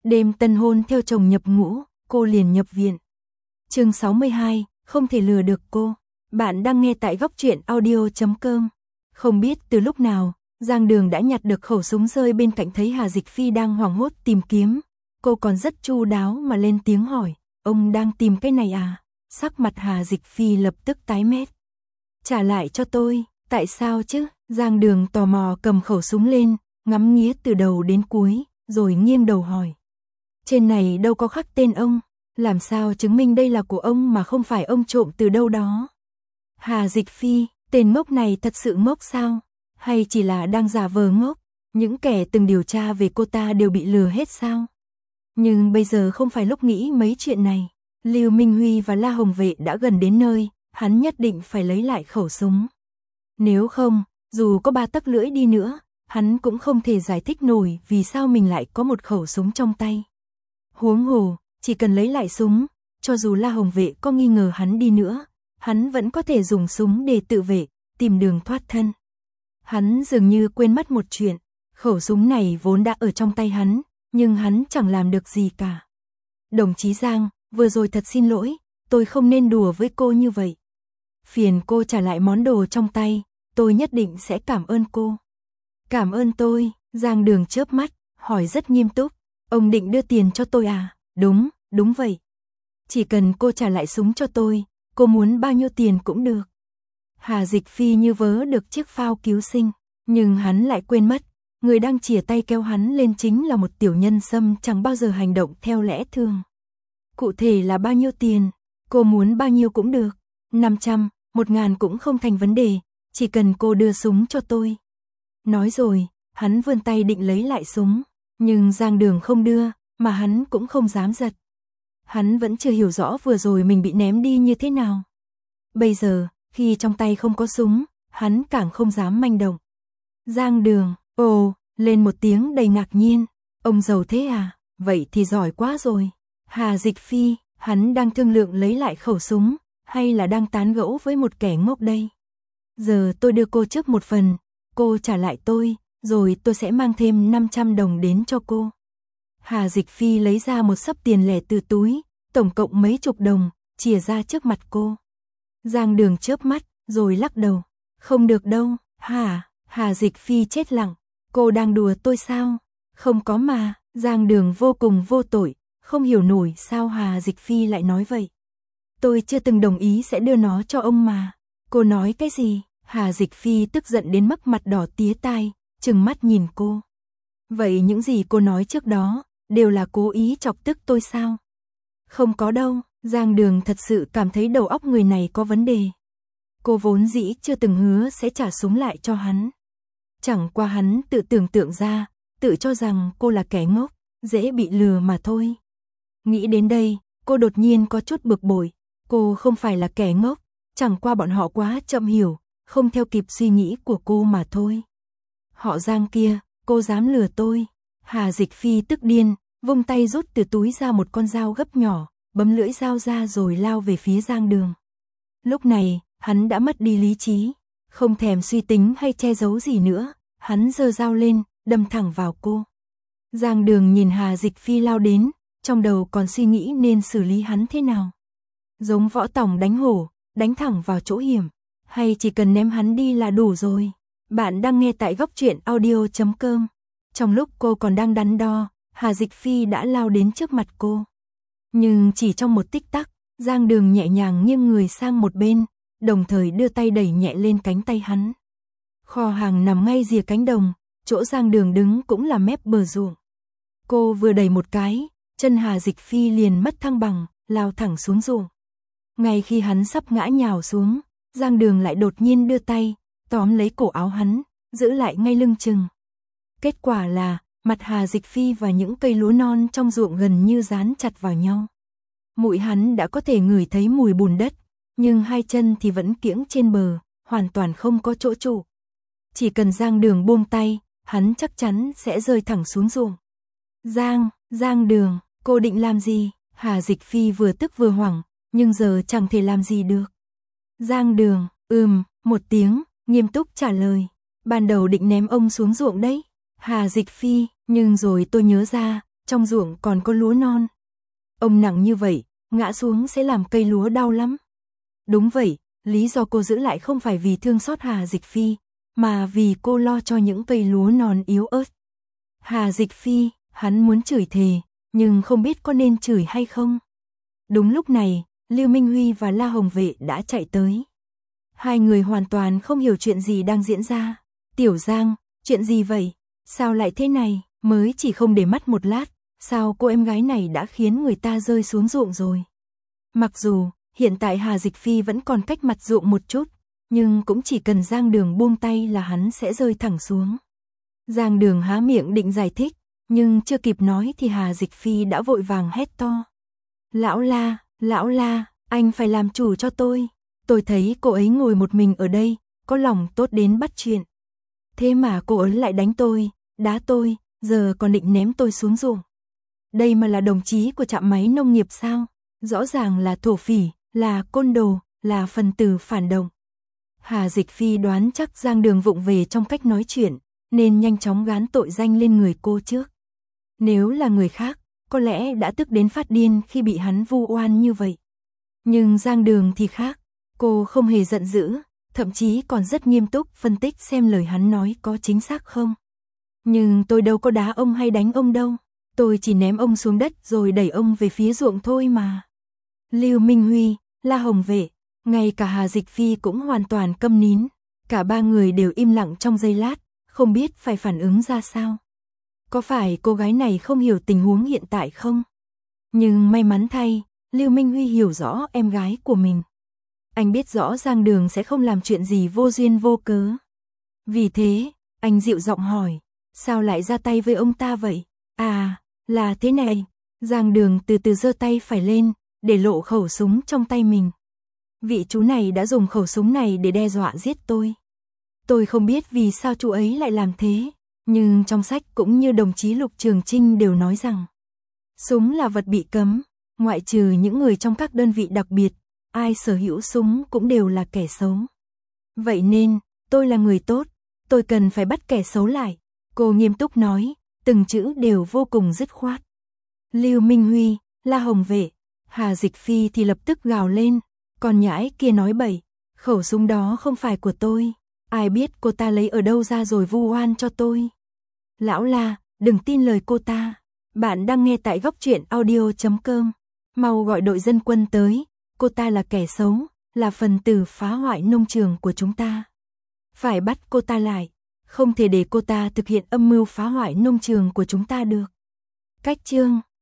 Đêm tân hôn theo chồng nhập ngũ, cô liền nhập viện. Chương 62, không thể lừa được cô. Bạn đang nghe tại góc truyện audio.com. Không biết từ lúc nào, Giang Đường đã nhặt được khẩu súng rơi bên cạnh, thấy Hà Dịch Phi đang hoảng hốt tìm kiếm. Cô còn rất chu đáo mà lên tiếng hỏi, ông đang tìm cái này à? Sắc mặt Hà Dịch Phi lập tức tái mét. Trả lại cho tôi, tại sao chứ? Giang Đường tò mò cầm khẩu súng lên, ngắm nghía từ đầu đến cuối, rồi nghiêng đầu hỏi. Trên này đâu có khắc tên ông, làm sao chứng minh đây là của ông mà không phải ông trộm từ đâu đó? Hà Dịch Phi, tên ngốc này thật sự ngốc sao? Hay chỉ là đang giả vờ ngốc? Những kẻ từng điều tra về cô ta đều bị lừa hết sao? Nhưng bây giờ không phải lúc nghĩ mấy chuyện này. Lưu Minh Huy và La Hồng Vệ đã gần đến nơi, hắn nhất định phải lấy lại khẩu súng. Nếu không, dù có 3 tấc lưỡi đi nữa, hắn cũng không thể giải thích nổi vì sao mình lại có một khẩu súng trong tay. Huống hồ, chỉ cần lấy lại súng, cho dù La Hồng Vệ có nghi ngờ hắn đi nữa, hắn vẫn có thể dùng súng để tự vệ, tìm đường thoát thân. Hắn dường như quên mất một chuyện, khẩu súng này vốn đã ở trong tay hắn, nhưng hắn chẳng làm được gì cả. Đồng chí Giang, vừa rồi thật xin lỗi, tôi không nên đùa với cô như vậy. Phiền cô trả lại món đồ trong tay, tôi nhất định sẽ cảm ơn cô. Cảm ơn tôi? Giang Đường chớp mắt, hỏi rất nghiêm túc. Ông định đưa tiền cho tôi à? Đúng, đúng vậy. Chỉ cần cô trả lại súng cho tôi, cô muốn bao nhiêu tiền cũng được. Hà Dịch Phi như vớ được chiếc phao cứu sinh, nhưng hắn lại quên mất, người đang chìa tay kéo hắn lên chính là một tiểu nhân xâm chẳng bao giờ hành động theo lẽ thường. Cụ thể là bao nhiêu tiền? Cô muốn bao nhiêu cũng được, 500, 1000 cũng không thành vấn đề, chỉ cần cô đưa súng cho tôi. Nói rồi, hắn vươn tay định lấy lại súng, nhưng Giang Đường không đưa, mà hắn cũng không dám giật. Hắn vẫn chưa hiểu rõ vừa rồi mình bị ném đi như thế nào. Bây giờ, khi trong tay không có súng, hắn càng không dám manh động. Giang Đường, ồ, lên một tiếng đầy ngạc nhiên. Ông giàu thế à? Vậy thì giỏi quá rồi. Hà Dịch Phi, hắn đang thương lượng lấy lại khẩu súng, hay là đang tán gẫu với một kẻ ngốc đây? Giờ tôi đưa cô trước một phần, cô trả lại tôi, rồi tôi sẽ mang thêm 500 đồng đến cho cô. Hà Dịch Phi lấy ra một xấp tiền lẻ từ túi, tổng cộng mấy chục đồng, chìa ra trước mặt cô. Giang Đường chớp mắt, rồi lắc đầu. Không được đâu, hả? Hà Dịch Phi chết lặng. Cô đang đùa tôi sao? Không có mà. Giang Đường vô cùng vô tội, không hiểu nổi sao Hà Dịch Phi lại nói vậy. Tôi chưa từng đồng ý sẽ đưa nó cho ông mà. Cô nói cái gì? Hà Dịch Phi tức giận đến mức mặt đỏ tía tai, trừng mắt nhìn cô. Vậy những gì cô nói trước đó, đều là cố ý chọc tức tôi sao? Không có đâu. Giang Đường thật sự cảm thấy đầu óc người này có vấn đề. Cô vốn dĩ chưa từng hứa sẽ trả súng lại cho hắn. Chẳng qua hắn tự tưởng tượng ra, tự cho rằng cô là kẻ ngốc, dễ bị lừa mà thôi. Nghĩ đến đây, cô đột nhiên có chút bực bội. Cô không phải là kẻ ngốc, chẳng qua bọn họ quá chậm hiểu, không theo kịp suy nghĩ của cô mà thôi. Họ Giang kia, cô dám lừa tôi? Hà Dịch Phi tức điên, vung tay rút từ túi ra một con dao gấp nhỏ, bấm lưỡi dao ra rồi lao về phía Giang Đường. Lúc này, hắn đã mất đi lý trí, không thèm suy tính hay che giấu gì nữa, hắn giơ dao lên, đâm thẳng vào cô. Giang Đường nhìn Hà Dịch Phi lao đến, trong đầu còn suy nghĩ nên xử lý hắn thế nào. Giống võ tòng đánh hổ, đánh thẳng vào chỗ hiểm, hay chỉ cần ném hắn đi là đủ rồi. Bạn đang nghe tại góc truyện audio.com. Trong lúc cô còn đang đắn đo, Hà Dịch Phi đã lao đến trước mặt cô. Nhưng chỉ trong một tích tắc, Giang Đường nhẹ nhàng nghiêng người sang một bên, đồng thời đưa tay đẩy nhẹ lên cánh tay hắn. Kho hàng nằm ngay rìa cánh đồng, chỗ Giang Đường đứng cũng là mép bờ ruộng. Cô vừa đẩy một cái, chân Hà Dịch Phi liền mất thăng bằng, lao thẳng xuống ruộng. Ngay khi hắn sắp ngã nhào xuống, Giang Đường lại đột nhiên đưa tay, tóm lấy cổ áo hắn, giữ lại ngay lưng chừng. Kết quả là, mặt Hà Dịch Phi và những cây lúa non trong ruộng gần như dán chặt vào nhau. Mũi hắn đã có thể ngửi thấy mùi bùn đất, nhưng hai chân thì vẫn kiễng trên bờ, hoàn toàn không có chỗ trụ. Chỉ cần Giang Đường buông tay, hắn chắc chắn sẽ rơi thẳng xuống ruộng. Giang Đường, cô định làm gì? Hà Dịch Phi vừa tức vừa hoảng, nhưng giờ chẳng thể làm gì được. Giang Đường, một tiếng, nghiêm túc trả lời. Ban đầu định ném ông xuống ruộng đấy. Hà Dịch Phi, nhưng rồi tôi nhớ ra, trong ruộng còn có lúa non. Ông nặng như vậy, ngã xuống sẽ làm cây lúa đau lắm. Đúng vậy, lý do cô giữ lại không phải vì thương xót Hà Dịch Phi, mà vì cô lo cho những cây lúa non yếu ớt. Hà Dịch Phi, hắn muốn chửi thề, nhưng không biết có nên chửi hay không. Đúng lúc này, Lưu Minh Huy và La Hồng Vệ đã chạy tới. Hai người hoàn toàn không hiểu chuyện gì đang diễn ra. Tiểu Giang, chuyện gì vậy? Sao lại thế này? Mới chỉ không để mắt một lát, sao cô em gái này đã khiến người ta rơi xuống ruộng rồi? Mặc dù, hiện tại Hà Dịch Phi vẫn còn cách mặt ruộng một chút, nhưng cũng chỉ cần Giang Đường buông tay là hắn sẽ rơi thẳng xuống. Giang Đường há miệng định giải thích, nhưng chưa kịp nói thì Hà Dịch Phi đã vội vàng hét to. Lão La, anh phải làm chủ cho tôi. Tôi thấy cô ấy ngồi một mình ở đây, có lòng tốt đến bắt chuyện. Thế mà cô ấy lại đánh tôi, đá tôi, giờ còn định ném tôi xuống ruộng. Đây mà là đồng chí của trạm máy nông nghiệp sao? Rõ ràng là thổ phỉ, là côn đồ, là phần tử phản động. Hà Dịch Phi đoán chắc Giang Đường vụng về trong cách nói chuyện, nên nhanh chóng gán tội danh lên người cô trước. Nếu là người khác, có lẽ đã tức đến phát điên khi bị hắn vu oan như vậy. Nhưng Giang Đường thì khác, cô không hề giận dữ, thậm chí còn rất nghiêm túc phân tích xem lời hắn nói có chính xác không. Nhưng tôi đâu có đá ông hay đánh ông đâu, tôi chỉ ném ông xuống đất rồi đẩy ông về phía ruộng thôi mà. Lưu Minh Huy, La Hồng Vệ, ngay cả Hà Dịch Phi cũng hoàn toàn câm nín, cả ba người đều im lặng trong giây lát, không biết phải phản ứng ra sao. Có phải cô gái này không hiểu tình huống hiện tại không? Nhưng may mắn thay, Lưu Minh Huy hiểu rõ em gái của mình. Anh biết rõ Giang Đường sẽ không làm chuyện gì vô duyên vô cớ. Vì thế, anh dịu giọng hỏi, sao lại ra tay với ông ta vậy? À, là thế này. Giang Đường từ từ giơ tay phải lên, để lộ khẩu súng trong tay mình. Vị chú này đã dùng khẩu súng này để đe dọa giết tôi. Tôi không biết vì sao chú ấy lại làm thế, nhưng trong sách cũng như đồng chí Lục Trường Trinh đều nói rằng súng là vật bị cấm, ngoại trừ những người trong các đơn vị đặc biệt, ai sở hữu súng cũng đều là kẻ xấu. Vậy nên, tôi là người tốt, tôi cần phải bắt kẻ xấu lại. Cô nghiêm túc nói, từng chữ đều vô cùng dứt khoát. Lưu Minh Huy, La Hồng Vệ, Hà Dịch Phi thì lập tức gào lên, còn nhãi kia nói bậy, khẩu súng đó không phải của tôi, ai biết cô ta lấy ở đâu ra rồi vu oan cho tôi. Lão La, đừng tin lời cô ta. Bạn đang nghe tại góc truyện audio.com. Mau gọi đội dân quân tới, cô ta là kẻ xấu, là phần tử phá hoại nông trường của chúng ta. Phải bắt cô ta lại, không thể để cô ta thực hiện âm mưu phá hoại nông trường của chúng ta được. Cách chương